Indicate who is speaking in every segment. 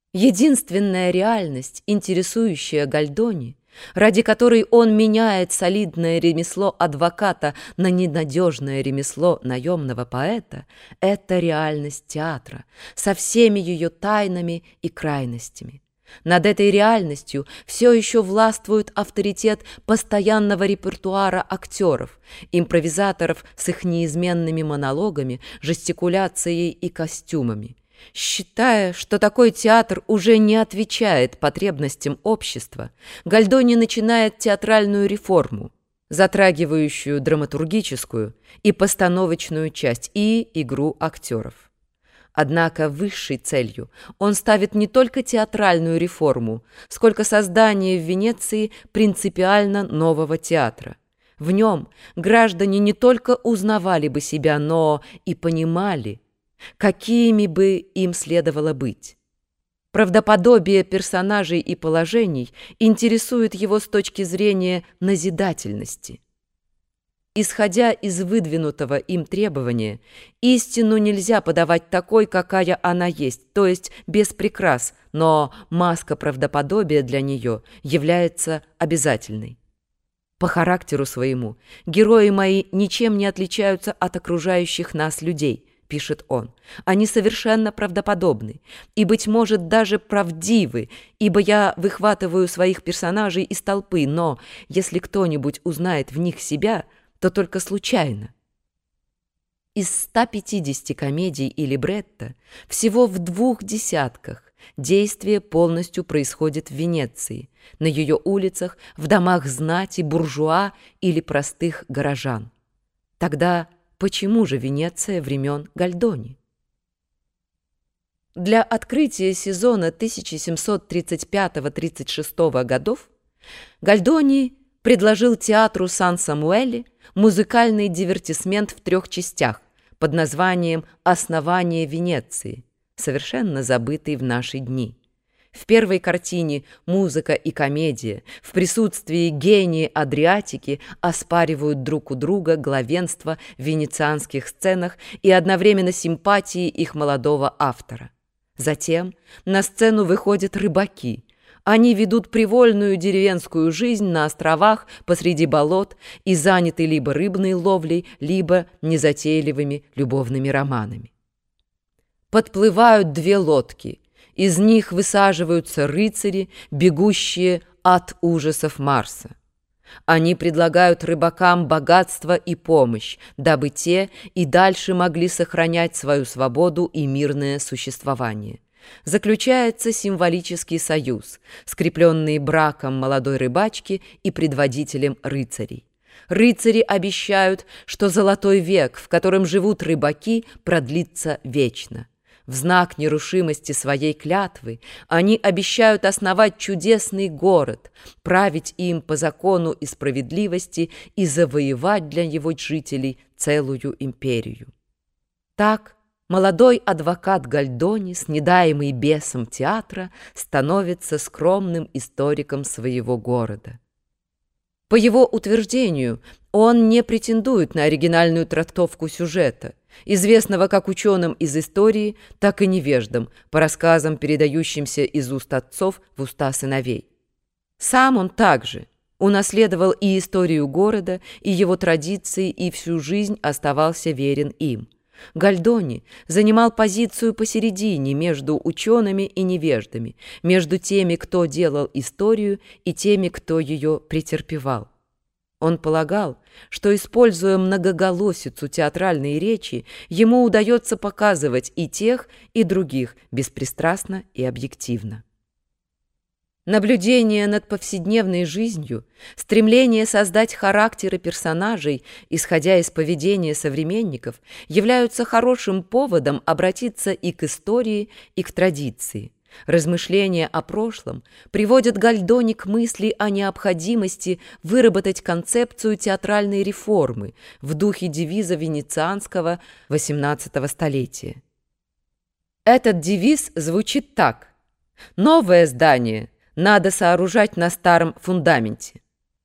Speaker 1: Единственная реальность, интересующая Гольдони, ради которой он меняет солидное ремесло адвоката на ненадежное ремесло наемного поэта, это реальность театра со всеми ее тайнами и крайностями. Над этой реальностью все еще властвует авторитет постоянного репертуара актеров, импровизаторов с их неизменными монологами, жестикуляцией и костюмами. Считая, что такой театр уже не отвечает потребностям общества, Гольдони начинает театральную реформу, затрагивающую драматургическую и постановочную часть и игру актеров. Однако высшей целью он ставит не только театральную реформу, сколько создание в Венеции принципиально нового театра. В нем граждане не только узнавали бы себя, но и понимали, какими бы им следовало быть. Правдоподобие персонажей и положений интересует его с точки зрения назидательности. Исходя из выдвинутого им требования, истину нельзя подавать такой, какая она есть, то есть без прикрас, но маска правдоподобия для нее является обязательной. По характеру своему герои мои ничем не отличаются от окружающих нас людей, пишет он. Они совершенно правдоподобны и, быть может, даже правдивы, ибо я выхватываю своих персонажей из толпы, но если кто-нибудь узнает в них себя, то только случайно. Из 150 комедий и либретто всего в 20 действие полностью происходит в Венеции, на ее улицах, в домах знати, буржуа или простых горожан. Тогда почему же Венеция времен Гольдони? Для открытия сезона 1735-36 годов Гольдони предложил театру Сан-Самуэле музыкальный дивертисмент в 3 частях под названием «Основание Венеции», совершенно забытый в наши дни. В первой картине музыка и комедия в присутствии гения Адриатики оспаривают друг у друга главенство в венецианских сценах и одновременно симпатии их молодого автора. Затем на сцену выходят рыбаки. Они ведут привольную деревенскую жизнь на островах посреди болот и заняты либо рыбной ловлей, либо незатейливыми любовными романами. Подплывают 2 лодки. Из них высаживаются рыцари, бегущие от ужасов Марса. Они предлагают рыбакам богатство и помощь, дабы те и дальше могли сохранять свою свободу и мирное существование. Заключается символический союз, скрепленный браком молодой рыбачки и предводителем рыцарей. Рыцари обещают, что золотой век, в котором живут рыбаки, продлится вечно. В знак нерушимости своей клятвы они обещают основать чудесный город, править им по закону и справедливости и завоевать для его жителей целую империю. Так молодой адвокат Гольдони, снедаемый бесом театра, становится скромным историком своего города. По его утверждению, он не претендует на оригинальную трактовку сюжета, известного как ученым из истории, так и невеждам, по рассказам, передающимся из уст отцов в уста сыновей. Сам он также унаследовал и историю города, и его традиции, и всю жизнь оставался верен им. Гольдони занимал позицию посередине между учеными и невеждами, между теми, кто делал историю, и теми, кто ее претерпевал. Он полагал, что, используя многоголосицу театральной речи, ему удается показывать и тех, и других беспристрастно и объективно. Наблюдение над повседневной жизнью, стремление создать характеры персонажей, исходя из поведения современников, являются хорошим поводом обратиться и к истории, и к традиции. Размышления о прошлом приводят Гольдони к мысли о необходимости выработать концепцию театральной реформы в духе девиза венецианского XVIII столетия. Этот девиз звучит так: «Новое здание надо сооружать на старом фундаменте».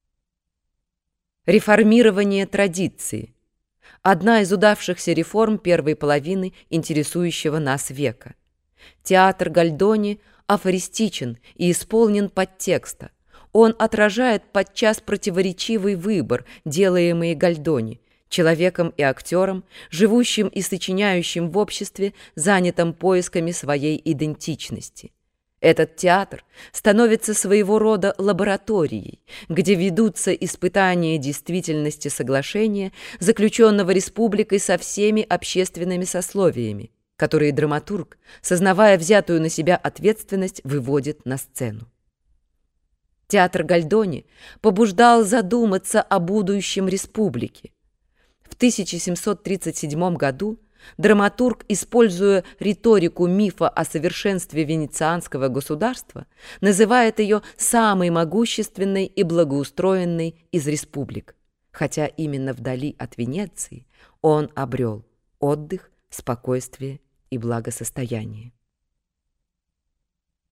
Speaker 1: Реформирование традиции – одна из удавшихся реформ первой половины интересующего нас века. Театр Гольдони афористичен и исполнен подтекста. Он отражает подчас противоречивый выбор, делаемый Гольдони, человеком и актером, живущим и сочиняющим в обществе, занятом поисками своей идентичности. Этот театр становится своего рода лабораторией, где ведутся испытания действительности соглашения, заключенного республикой со всеми общественными сословиями, которые драматург, сознавая взятую на себя ответственность, выводит на сцену. Театр Гольдони побуждал задуматься о будущем республики. В 1737 году драматург, используя риторику мифа о совершенстве венецианского государства, называет ее самой могущественной и благоустроенной из республик, хотя именно вдали от Венеции он обрел отдых, спокойствие и благосостояние.